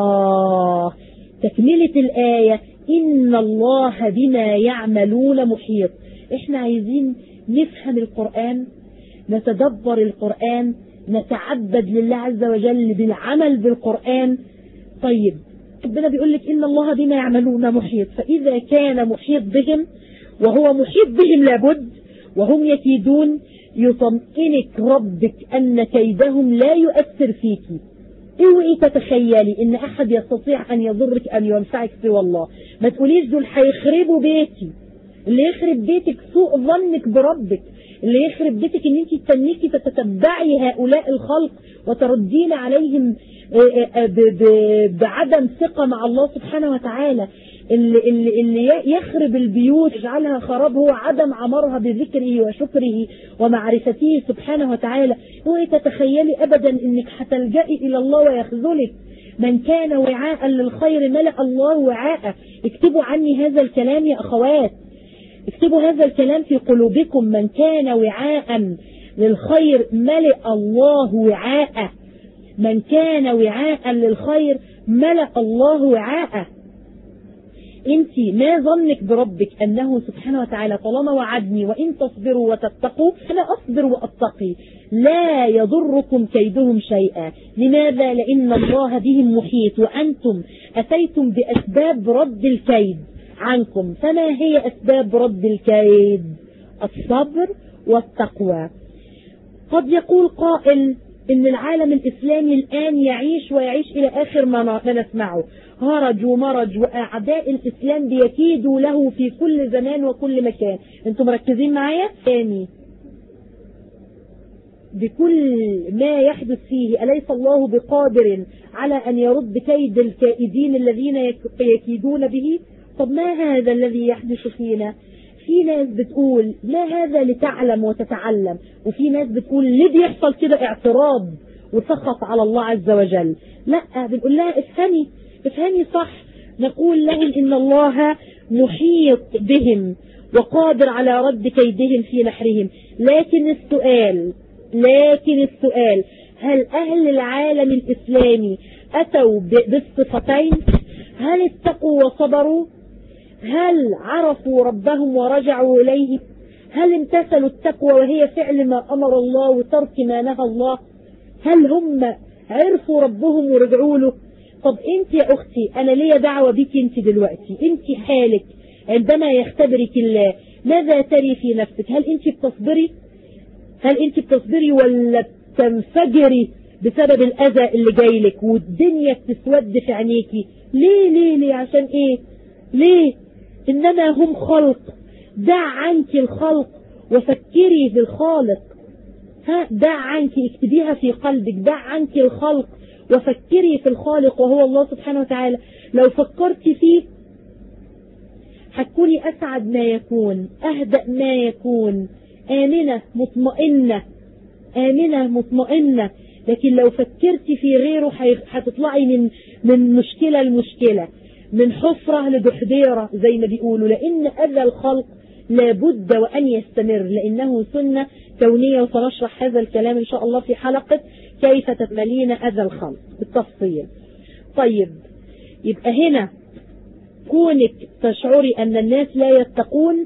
تكملة الآية إن الله بما يعملون محيط. احنا عايزين نفهم القرآن، نتدبر القرآن، نتعبد لله عز وجل بالعمل بالقرآن. طيب ربنا بيقول لك إن الله بما يعملون محيط، فإذا كان محيط بهم وهو محيط بهم لابد وهم يكيدون، يطمئنك ربك أن كيدهم لا يؤثر فيكي. اوعي تتخيلي ان احد يستطيع ان يضرك ان ينفعك سوى الله. ما تقوليش دول هيخربوا بيتي. اللي يخرب بيتك سوء ظنك بربك، اللي يخرب بيتك ان انت تتنيكي تتتبعي هؤلاء الخلق وتردين عليهم بعدم ثقة مع الله سبحانه وتعالى. اللي يخرب البيوت يجعلها خراب هو عدم عمرها بذكره وشكره ومعرفته سبحانه وتعالى. اوعي تتخيلي ابدا انك هتلجئي الى الله ويخذلك. من كان وعاء للخير ملأ الله وعاءه. اكتبوا عني هذا الكلام يا اخوات، اكتبوا هذا الكلام في قلوبكم. من كان وعاء للخير ملأ الله وعاءه. من كان وعاء للخير ملأ الله وعاءه. انت ما ظنك بربك انه سبحانه وتعالى طالما وعدني وان تصبروا وتتقوا انا اصبر واتقي لا يضركم كيدهم شيئا. لماذا؟ لان الله بهم محيط وانتم اتيتم باسباب رد الكيد عنكم. فما هي اسباب رد الكيد؟ الصبر والتقوى. قد يقول قائل ان العالم الاسلامي الان يعيش ويعيش الى اخر ما نسمعه هرج ومرج، واعداء الاسلام بيكيدوا له في كل زمان وكل مكان. انتم مركزين معايا؟ ثاني بكل ما يحدث فيه أليس الله بقادر على أن يرد كيد الكائدين الذين يكيدون به؟ طب ما هذا الذي يحدث فينا؟ في ناس بتقول ما هذا لتعلم وتتعلم، وفي ناس بتقول ليه بيحصل كده اعتراض وسخط على الله عز وجل. لا، بنقول لها افهمي صح. نقول لهم إن الله محيط بهم وقادر على رد كيدهم في نحرهم. لكن السؤال هل أهل العالم الإسلامي أتوا بالصفتين؟ هل اتقوا وصبروا؟ هل عرفوا ربهم ورجعوا إليه؟ هل امتثلوا التقوى وهي فعل ما أمر الله وترك ما نهى الله؟ هل هم عرفوا ربهم ورجعوا له؟ طب انت يا اختي انا ليا دعوة بك انت دلوقتي، انت حالك عندما يختبرك الله ماذا تري في نفسك؟ هل انت بتصبري ولا تنفجري بسبب الاذى اللي جاي لك والدنيا بتسود في عينيكي؟ ليه عشان ايه؟ ليه؟ انما هم خلق. دع عنك الخلق وفكري في الخالق. دع عنك، اكتبيها في قلبك، دع عنك الخلق وفكري في الخالق وهو الله سبحانه وتعالى. لو فكرت فيه هتكوني أسعد ما يكون، أهدأ ما يكون، آمنة مطمئنة آمنة مطمئنة. لكن لو فكرت في غيره هتطلعي من مشكلة لمشكلة، من حفرة لدحديرة زي ما بيقولوا، لأن أذى الخلق لابد وأن يستمر، لأنه سنة كونية. وسنشرح هذا الكلام إن شاء الله في حلقة كيف تتملين أذى الخلق بالتفصيل. طيب، يبقى هنا كونك تشعري أن الناس لا يتقون،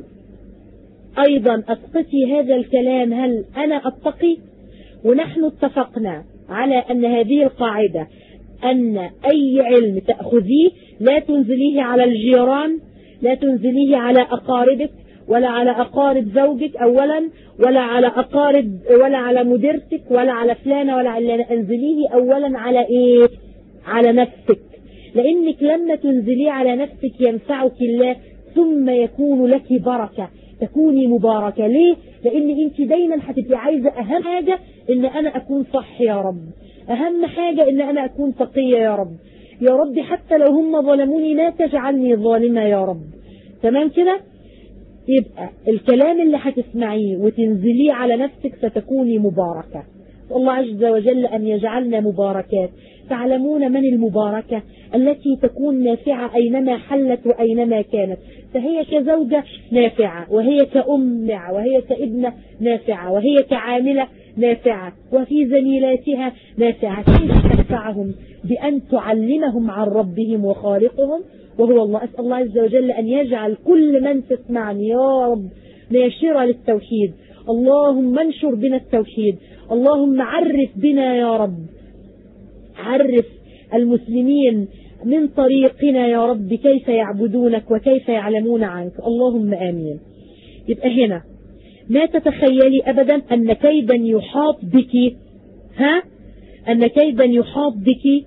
أيضا أسقطي هذا الكلام، هل أنا أتقي؟ ونحن اتفقنا على أن هذه القاعدة، أن أي علم تأخذيه لا تنزليه على الجيران، لا تنزليه على أقاربك، ولا على أقارب زوجك أولا، ولا على أقارب، ولا على مديرتك، ولا على فلانة، ولا على، أنزليه أولا على إيه؟ على نفسك. لأنك لما تنزليه على نفسك ينفعك الله، ثم يكون لك بركة، تكوني مباركة. ليه؟ لأن أنت دايما هتبقي عايزة أهم حاجة إن أنا أكون صح يا رب، أهم حاجة إن أنا أكون تقية يا رب، يا رب حتى لو هم ظلموني لا تجعلني ظالمة يا رب. تمام كده؟ يبقى الكلام اللي هتسمعيه وتنزليه على نفسك ستكوني مباركة. الله عز وجل أن يجعلنا مباركات. تعلمون من المباركة؟ التي تكون نافعة أينما حلت وأينما كانت، فهي كزوجة نافعة، وهي كأم نافعة، وهي كابنة نافعة، وهي كعاملة نافعة، وفي زميلاتها نافعة. كيف تنفعهم؟ بأن تعلمهم عن ربهم وخالقهم وهو الله. أسأل الله عز وجل أن يجعل كل من تسمعني يا رب ناشرة للتوحيد. اللهم انشر بنا التوحيد، اللهم عرف بنا يا رب، عرف المسلمين من طريقنا يا رب كيف يعبدونك وكيف يعلمون عنك، اللهم آمين. يبقى هنا ما تتخيلي أبدا أن كيدا يحاط بك، أن كيدا يحاط بك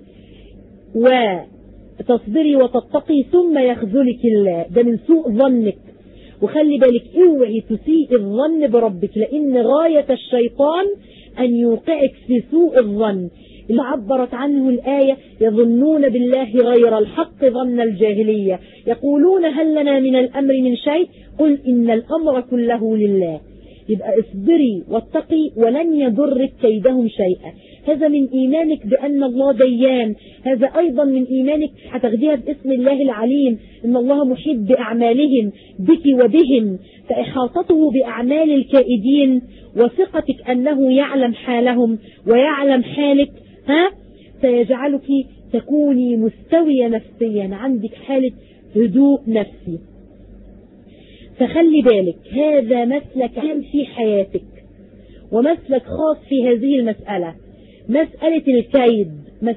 وتصبري وتتقي ثم يخذلك الله، ده من سوء ظنك. وخلي بالك اوعي تسيء الظن بربك، لأن غاية الشيطان أن يوقعك في سوء الظن اللي عبرت عنه الآية: يظنون بالله غير الحق ظن الجاهلية، يقولون هل لنا من الأمر من شيء، قل إن الأمر كله لله. يبقى اصبري واتقي ولن يضرك كيدهم شيئا. هذا من إيمانك بأن الله ديان، هذا أيضا من إيمانك هتاخديها باسم الله العليم، إن الله محيط بأعمالهم بك وبهم، فإحاطته بأعمال الكائدين وثقتك أنه يعلم حالهم ويعلم حالك سيجعلك تكوني مستوية نفسيا، عندك حالة هدوء نفسي. فخلي بالك هذا مسلك عام في حياتك ومسلك خاص في هذه المسألة، مسألة الكيد،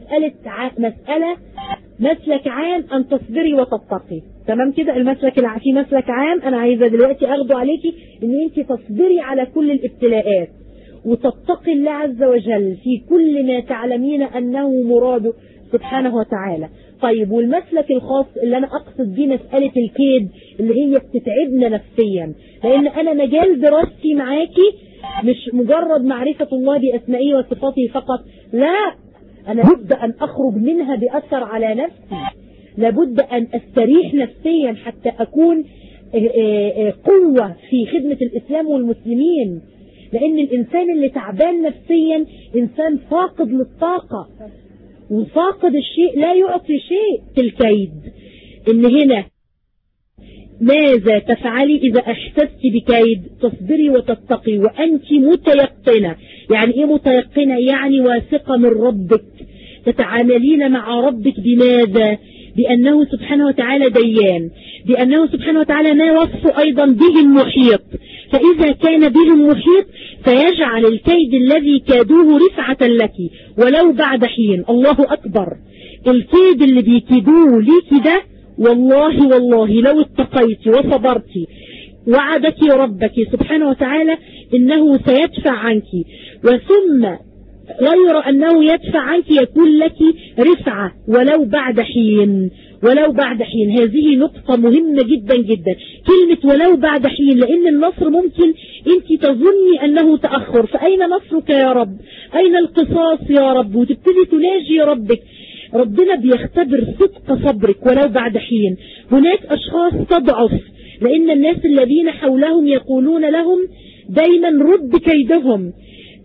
مسلك عام أن تصبري وتتقي. تمام كده؟ المسلك في مسلك عام أنا عايزة دلوقتي أخده عليكي إن أنت تصبري على كل الابتلاءات وتتقي الله عز وجل في كل ما تعلمين أنه مراده سبحانه وتعالى. طيب، والمسلك الخاص اللي أنا أقصد بيه مسألة الكيد اللي هي بتتعبنا نفسيا، لأن أنا مجال دراستي معاكي مش مجرد معرفة الله بأسمائه وصفاته فقط، لا، أنا لابد أن أخرج منها بأثر على نفسي، لابد أن أستريح نفسيا حتى أكون قوة في خدمة الإسلام والمسلمين. لأن الإنسان اللي تعبان نفسيا إنسان فاقد للطاقة، وفاقد الشيء لا يعطي شيء. الكيد إن هنا ماذا تفعلي إذا أحسست بكيد؟ تصبري وتتقي وأنت متيقنة. يعني إيه متيقنة؟ يعني واثقة من ربك، تتعاملين مع ربك بماذا؟ بأنه سبحانه وتعالى ديان، بأنه سبحانه وتعالى ما وصف أيضا بهم محيط، فإذا كان بهم محيط فيجعل الكيد الذي كادوه رفعة لك ولو بعد حين. الله أكبر، الكيد اللي بيكيدوه ليك ده والله لو اتقيت وصبرت وعدك ربك سبحانه وتعالى إنه سيدفع عنك، وثم غير أنه يدفع عنك يكون لك رفعة ولو بعد حين. هذه نقطة مهمة جدا جدا، كلمة ولو بعد حين، لأن النصر ممكن أنت تظني أنه تأخر، فأين نصرك يا رب؟ أين القصاص يا رب؟ وتبتدي تناجي ربك. ربنا بيختبر صدق صبرك ولو بعد حين. هناك أشخاص تضعف لأن الناس الذين حولهم يقولون لهم دايما رد كيدهم،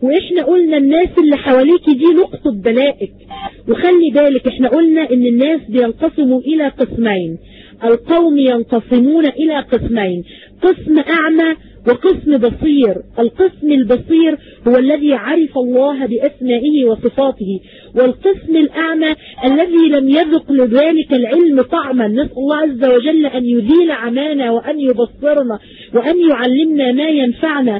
واحنا قلنا الناس اللي حواليك دي نقطة بلائك. وخلي بالك احنا قلنا ان الناس بينقسموا الى قسمين، القوم ينقسمون الى قسمين، قسم اعمى وقسم بصير. القسم البصير هو الذي عرف الله بأسمائه وصفاته، والقسم الأعمى الذي لم يذق لذلك العلم طعما. نسأل الله عز وجل أن يزيل عمانا وأن يبصرنا وأن يعلمنا ما ينفعنا.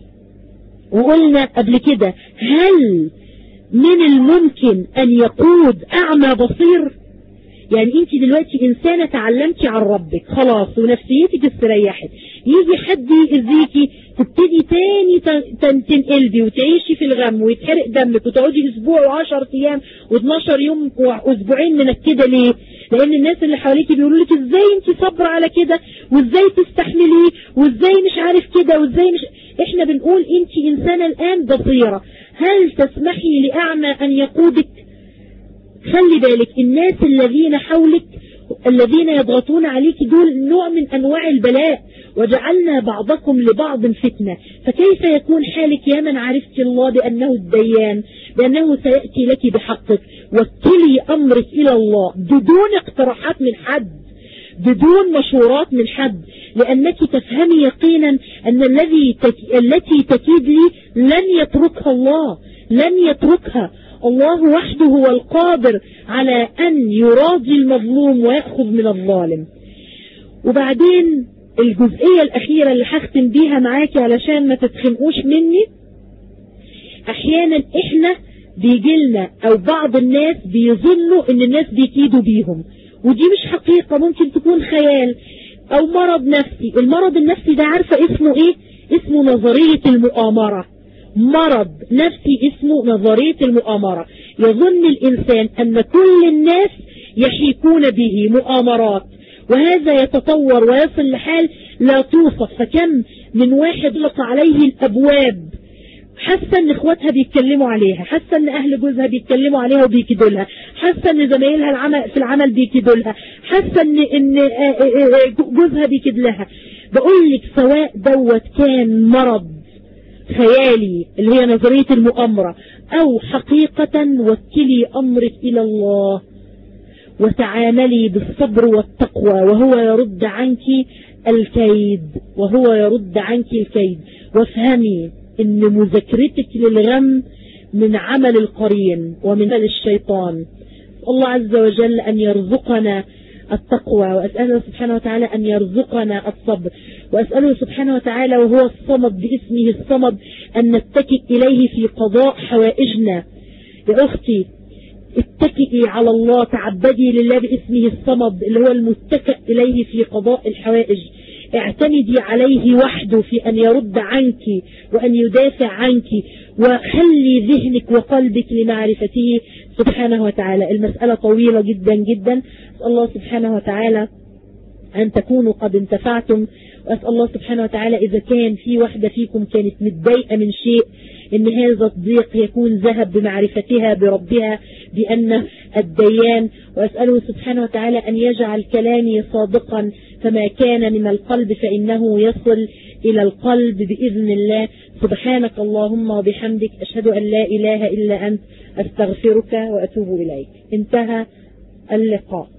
وقلنا قبل كده هل من الممكن أن يقود أعمى بصير؟ يعني انت دلوقتي انسانة تعلمتي عن ربك خلاص ونفسيتك استريحت، يجي حد يأذيكي تبتدي تاني تنقلبي وتعيشي في الغم ويتحرق دمك وتقعدي اسبوع و10 ايام و12 يوم واسبوعين من كده. ليه؟ لان الناس اللي حواليكي بيقولوا لك ازاي انت صبرة على كده وازاي تستحمليه وازاي مش عارف كده وازاي مش. احنا بنقول انت انسانة الان بصيرة، هل تسمحي لأعمى ان يقودك؟ خلي بالك الناس الذين حولك الذين يضغطون عليك دول نوع من أنواع البلاء، وجعلنا بعضكم لبعض فتنة. فكيف يكون حالك يا من عرفت الله بأنه الديان، بأنه سيأتي لك بحقك؟ وكلي أمرك إلى الله بدون اقتراحات من حد، بدون مشورات من حد، لأنك تفهمي يقينا أن التي تكيد لي لن يتركها الله، لن يتركها الله وحده هو القادر على أن يراضي المظلوم ويأخذ من الظالم. وبعدين الجزئية الأخيرة اللي هختم بيها معاكي علشان ما تتخنقوش مني، أحيانا إحنا بيجيلنا أو بعض الناس بيظنوا إن الناس بيكيدوا بيهم، ودي مش حقيقة، ممكن تكون خيال أو مرض نفسي. المرض النفسي ده عارفة اسمه إيه؟ اسمه نظرية المؤامرة. مرض نفسي اسمه نظرية المؤامرة. يظن الإنسان أن كل الناس يحيكون به مؤامرات، وهذا يتطور ويصل لحال لا توصف. فكم من واحد لق عليه الأبواب حاسة ان اخواتها بيتكلموا عليها، حاسة ان اهل جوزها بيتكلموا عليها وبيكيدوا لها، حاسة ان زمايلها في العمل بيكيدوا لها، حاسة ان جوزها بيكيد لها. بقول لك سواء دوت كان مرض خيالي اللي هي نظرية المؤامرة او حقيقة، وكلي امرك الى الله وتعاملي بالصبر والتقوى، وهو يرد عنك الكيد، وهو يرد عنك الكيد. وافهمي ان مذاكرتك للغم من عمل القرين ومن عمل الشيطان. الله عز وجل ان يرزقنا التقوى، وأسأله سبحانه وتعالى أن يرزقنا الصبر، وأسأله سبحانه وتعالى وهو الصمد باسمه الصمد أن نتكئ إليه في قضاء حوائجنا. يا أختي اتكئي على الله، تعبدي لله باسمه الصمد اللي هو المتكئ إليه في قضاء الحوائج. اعتمدي عليه وحده في أن يرد عنك وأن يدافع عنك، وخلي ذهنك وقلبك لمعرفته سبحانه وتعالى. المسألة طويلة جدا جدا. أسأل الله سبحانه وتعالى أن تكونوا قد انتفعتم، وأسأل الله سبحانه وتعالى إذا كان في واحدة فيكم كانت متضايقة من شيء إن هذا الضيق يكون ذهب بمعرفتها بربها بأنه الديان. وأسأله سبحانه وتعالى أن يجعل كلامي صادقا، فما كان من القلب فإنه يصل إلى القلب بإذن الله. سبحانك اللهم وبحمدك، أشهد أن لا إله إلا أنت، أستغفرك وأتوب إليك. انتهى اللقاء.